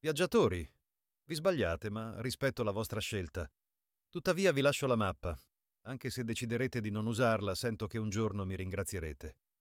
Viaggiatori, vi sbagliate, ma rispetto la vostra scelta. Tuttavia vi lascio la mappa. Anche se deciderete di non usarla, sento che un giorno mi ringrazierete.